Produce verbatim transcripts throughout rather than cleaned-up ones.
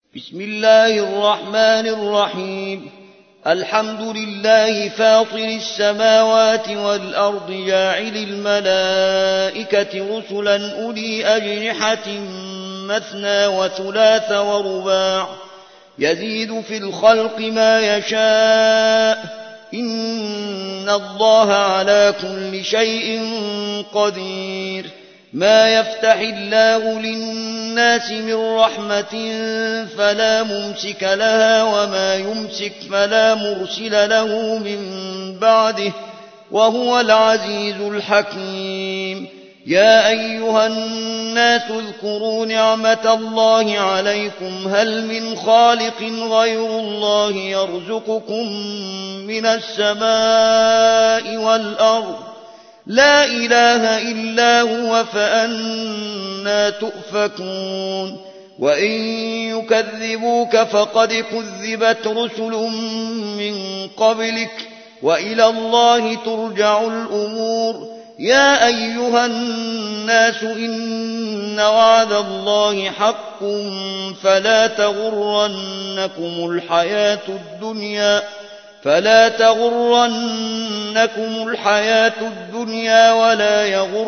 بسم الله الرحمن الرحيم الحمد لله فاطر السماوات والأرض جاعل الملائكة رسلا أولي أجنحة مثنى وثلاث ورباع يزيد في الخلق ما يشاء إن الله على كل شيء قدير ما يفتح الله للناس من رحمة فلا ممسك لها وما يمسك فلا مرسل له من بعده وهو العزيز الحكيم يا أيها الناس اذكروا نعمة الله عليكم هل من خالق غير الله يرزقكم من السماء والأرض لا إله إلا هو فأنى تؤفكون وإن يكذبوك فقد كذبت رسل من قبلك وإلى الله ترجع الأمور يا أيها الناس إن وعد الله حق فلا تغرنكم الحياة الدنيا فلا تغرنكم الحياة الدنيا ولا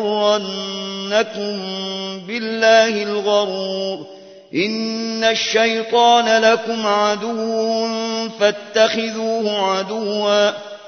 يغرنكم بالله الغرور إن الشيطان لكم عدو فاتخذوه عدوا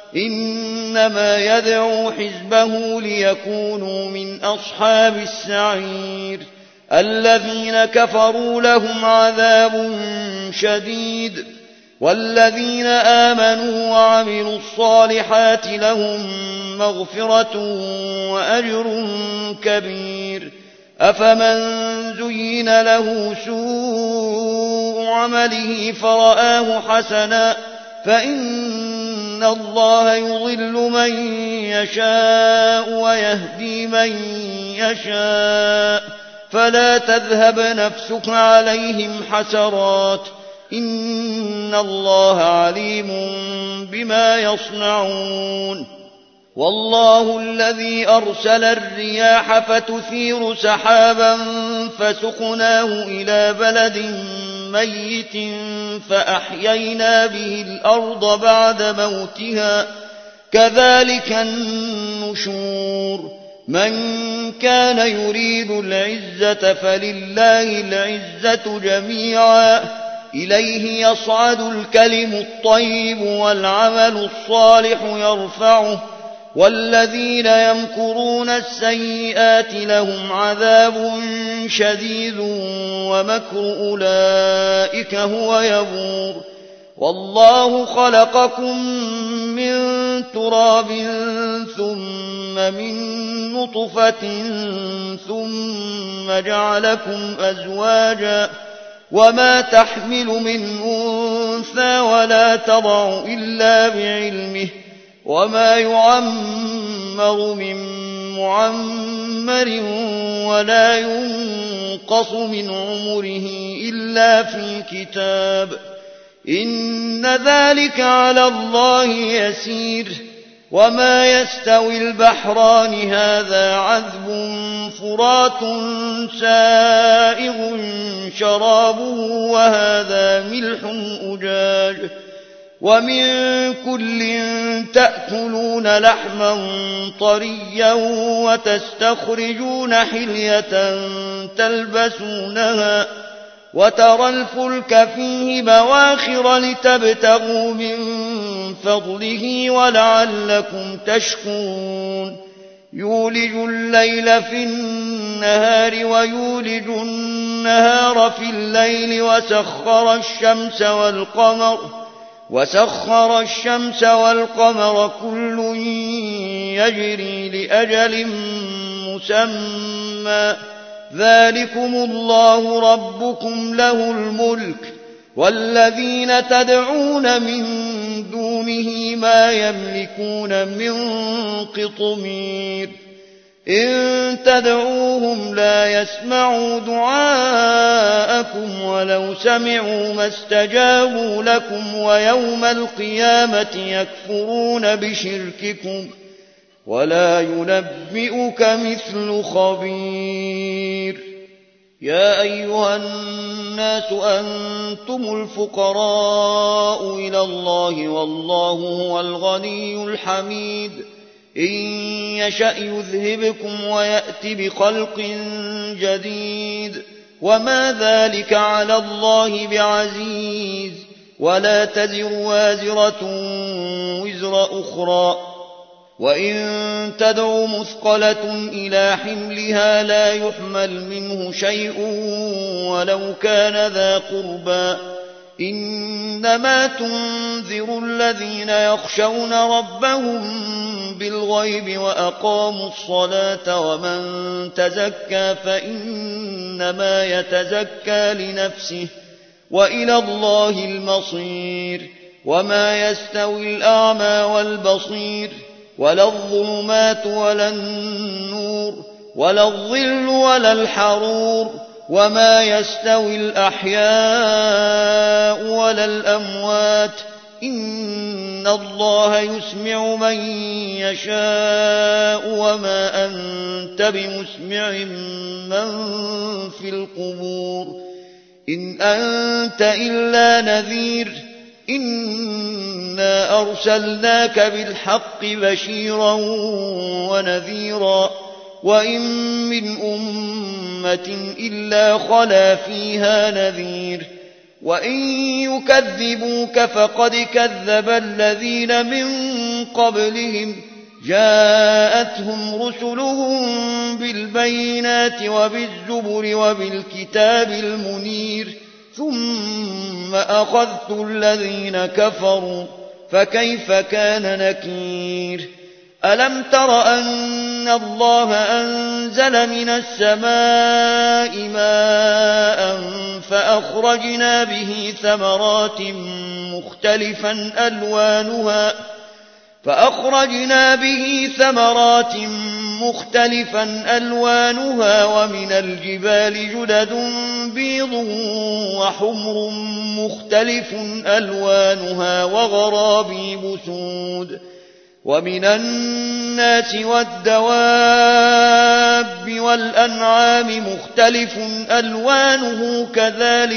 إنما يدعو حزبه ليكونوا من أصحاب السعير الذين كفروا لهم عذاب شديد والذين آمنوا وعملوا الصالحات لهم مغفرة وأجر كبير أفمن زين له سوء عمله فرآه حسنا فإن الله يضل من يشاء ويهدي من يشاء فلا تذهب نفسك عليهم حسرات إن الله عليم بما يصنعون والله الذي أرسل الرياح فتثير سحابا فسقناه إلى بلد ميت فأحيينا به الأرض بعد موتها كذلك النشور من كان يريد العزة فلله العزة جميعا إليه يصعد الكلم الطيب والعمل الصالح يرفعه والذين يمكرون السيئات لهم عذاب شديد ومكر أولئك هو يبور والله خلقكم من تراب ثم من نطفة ثم جعلكم أزواجا وما تحمل من أنثى ولا تضع إلا بعلمه وما يعمر من معمر ولا ينقص من عمره إلا في كتاب إن ذلك على الله يسير وما يستوي البحران هذا عذب فرات سائغ شرابه وهذا ملح أجاج ومن كل تأكلون لحما طريا وتستخرجون حلية تلبسونها وترى الفلك فيه مواخر لتبتغوا من فضله ولعلكم تشكرون يولج الليل في النهار ويولج النهار في الليل وسخر الشمس والقمر وسخر الشمس والقمر كل يجري لأجل مسمى ذلكم الله ربكم له الملك والذين تدعون من دونه ما يملكون من قطمير إن تدعوهم لا يسمعوا دعاءكم ولو سمعوا ما استجابوا لكم ويوم القيامة يكفرون بشرككم ولا ينبئك مثل خبير يا أيها الناس أنتم الفقراء إلى الله والله هو الغني الحميد إن يشأ يذهبكم ويأت بخلق جديد وما ذلك على الله بعزيز ولا تزر وازرة وزر أخرى وإن تدع مثقلة إلى حملها لا يحمل منه شيء ولو كان ذا قربى إنما تنذر الذين يخشون ربهم بالغيب وأقاموا الصلاة ومن تزكى فإنما يتزكى لنفسه وإلى الله المصير وما يستوي الأعمى والبصير ولا الظلمات ولا النور ولا الظل ولا الحرور وما يستوي الأحياء ولا الأموات إن الله يسمع من يشاء وما أنت بمسمع من في القبور إن أنت إلا نذير إنا أرسلناك بالحق بشيرا ونذيرا وإن من أمة إلا خلا فيها نذير وإن يكذبوك فقد كذب الذين من قبلهم جاءتهم رسلهم بالبينات وبالزبر وبالكتاب المنير ثم أخذت الذين كفروا فكيف كان نكير ألم تر أن الله أنزل من السماء ماء فأخرجنا به ثمرات مختلفا ألوانها فأخرجنا به ثمرات مختلفا ألوانها ومن الجبال جدد بيض وحمر مختلف ألوانها وغرابيب سود ومن الناس والدواب والأنعام مختلف ألوانه كذلك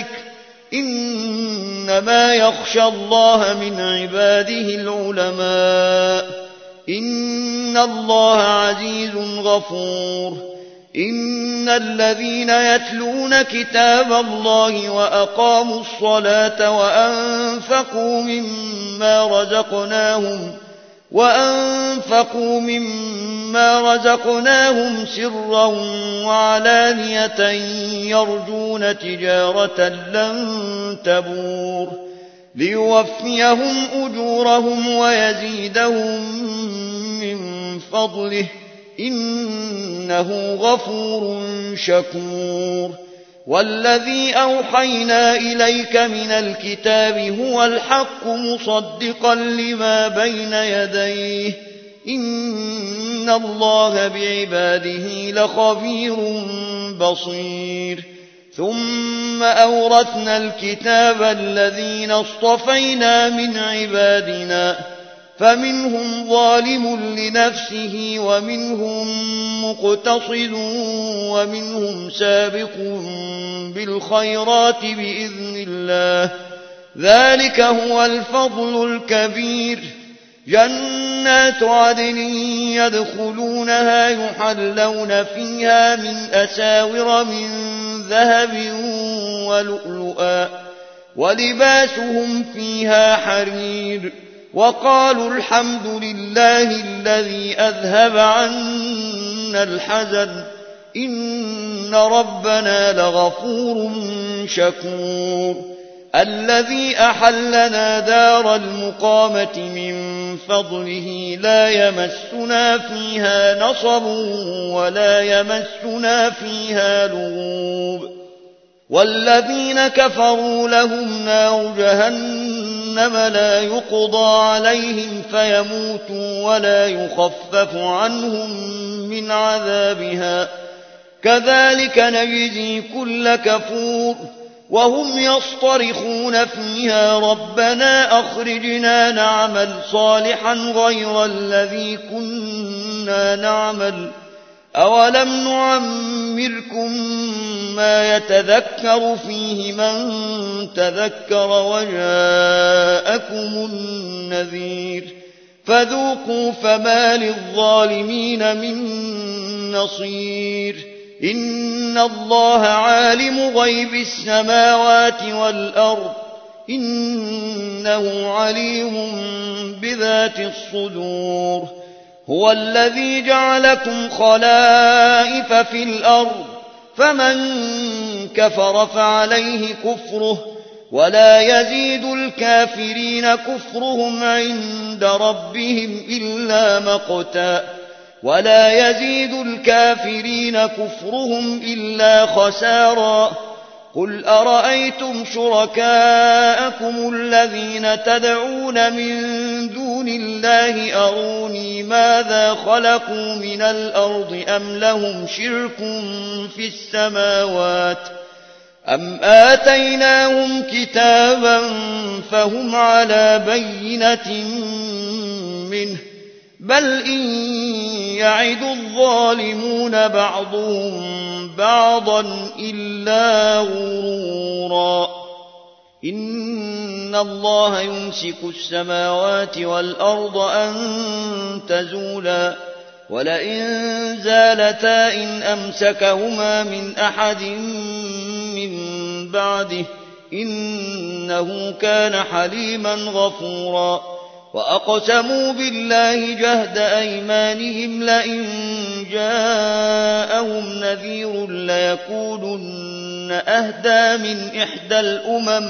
إنما يخشى الله من عباده العلماء إن الله عزيز غفور إن الذين يتلون كتاب الله وأقاموا الصلاة وأنفقوا مما رزقناهم وأنفقوا مما رزقناهم سرا وعلانية يرجون تجارة لن تبور ليوفيهم أجورهم ويزيدهم من فضله إنه غفور شكور والذي أوحينا إليك من الكتاب هو الحق مصدقا لما بين يديه إن الله بعباده لخبير بصير ثم أورثنا الكتاب الذين اصطفينا من عبادنا فمنهم ظالم لنفسه ومنهم مقتصد ومنهم سابق بالخيرات بإذن الله ذلك هو الفضل الكبير جنات عدن يدخلونها يحلون فيها من أساور من ذهب ولؤلؤا ولباسهم فيها حرير وقالوا الحمد لله الذي أذهب عنا الحزن إن ربنا لغفور شكور الذي أحلنا دار المقامة من فضله لا يمسنا فيها نصب ولا يمسنا فيها لغوب والذين كفروا لهم نار جهنم لا يقضى عليهم فيموتوا ولا يخفف عنهم من عذابها كذلك نجزي كل كفور وهم يصطرخون فيها ربنا أخرجنا نعمل صالحا غير الذي كنا نعمل أولم نعمركم ما يتذكر فيه من تذكر وجاءكم النذير فذوقوا فما للظالمين من نصير إن الله عالم غيب السماوات والأرض إنه عليم بذات الصدور هو الذي جعلكم خلائف في الأرض فمن كفر فعليه كفره ولا يزيد الكافرين كفرهم عند ربهم إلا مقتا ولا يزيد الكافرين كفرهم إلا خسارا قل أرأيتم شركاءكم الذين تدعون من دون الله أروني ماذا خلقوا من الأرض أم لهم شرك في السماوات أم آتيناهم كتابا فهم على بينة منه بل إن يعد الظالمون بعضهم بعضا إلا غرورا إن الله يمسك السماوات والأرض أن تزولا ولئن زالتا إن أمسكهما من أحد من بعده إنه كان حليما غفورا وأقسموا بالله جهد أيمانهم لئن جاءهم نذير ليكونن أهدى من إحدى الأمم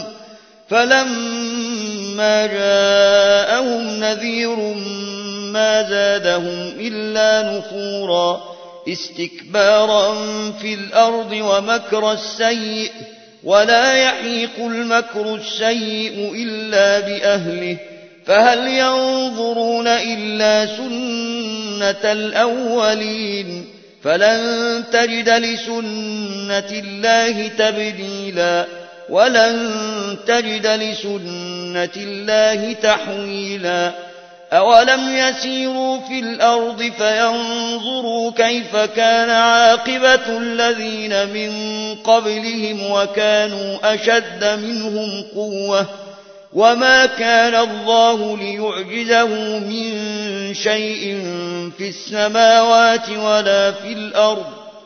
فلما جاءهم نذير ما زادهم إلا نفورا استكبارا في الأرض ومكر السيء ولا يحيق المكر السيء إلا بأهله فهل ينظرون إلا سنة الأولين فلن تجد لسنة الله تبديلا ولن تجد لسنة الله تحويلا أولم يسيروا في الأرض فينظروا كيف كان عاقبة الذين من قبلهم وكانوا أشد منهم قوة وما كان الله ليعجزه من شيء في السماوات ولا في الأرض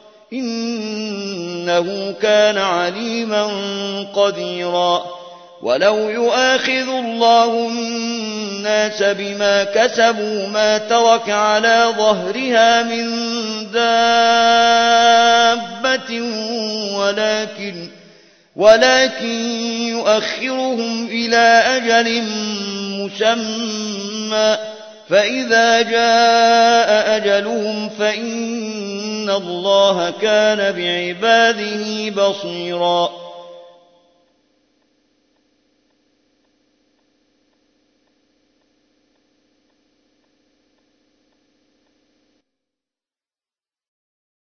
إنه كان عليما قديرا ولو يؤاخذ الله الناس بما كسبوا ما ترك على ظهرها من دابة ولكن ولكن يؤخرهم إلى أجل مسمى فإذا جاء أجلهم فإن الله كان بعباده بصيرا